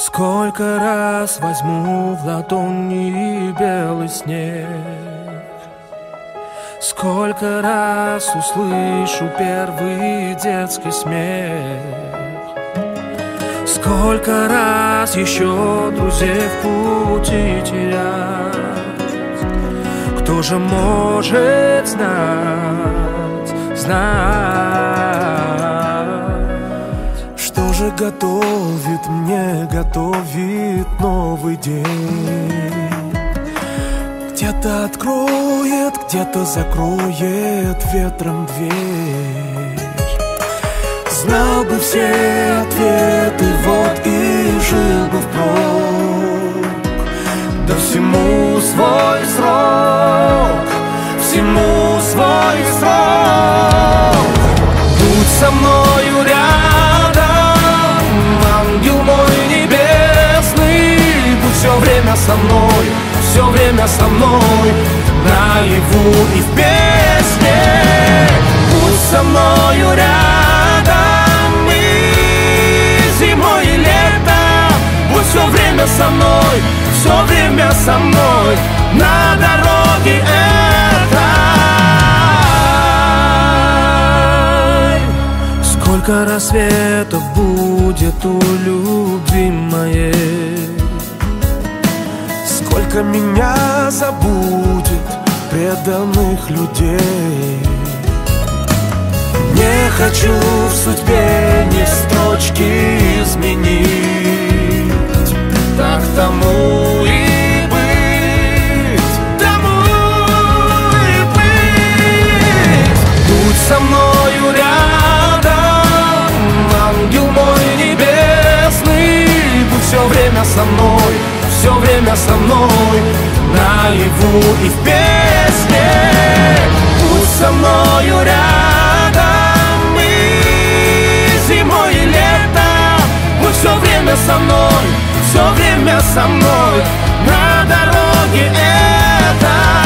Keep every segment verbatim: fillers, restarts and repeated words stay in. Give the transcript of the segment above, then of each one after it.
Сколько раз возьму в ладони белый снег, сколько раз услышу первый детский смех, сколько раз еще друзей в пути терять. Кто же может знать, знать, что же готовит мне, готовит новый день? Где-то откроет, где-то закроет ветром дверь. Знал бы все ответы, вот и жил бы впрок. Да всему свой срок, всему свой срок. Будь со мною рядом, ангел мой небесный. Будь все время со мной, все время со мной, наяву и в песне. Будь со мною рядом и зимой и летом. Будь все время со мной, все время со мной на дороге этой. Сколько рассветов будет у любви моей, сколько меня забудет преданных людей. Не хочу в судьбе ни строчки изменить, так тому и быть, тому и быть. Будь со мною рядом, ангел мой небесный. Будь все время со мной, все время со мной, наяву и в песне. Будь со мною рядом и зимой и летом. Будь все время со мной, все время со мной на дороге этой.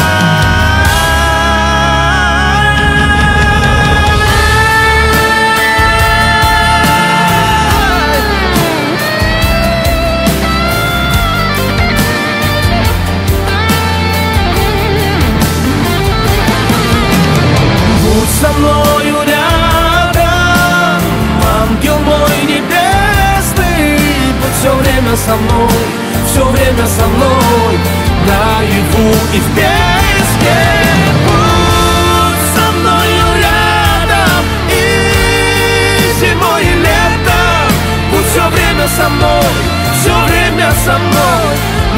Со мною рядом, ангел мой небесный. Будь все время со мной, все время со мной, наяву и в песне. Будь со мною рядом и зимой и летом. Будь все время со мной, все время со мной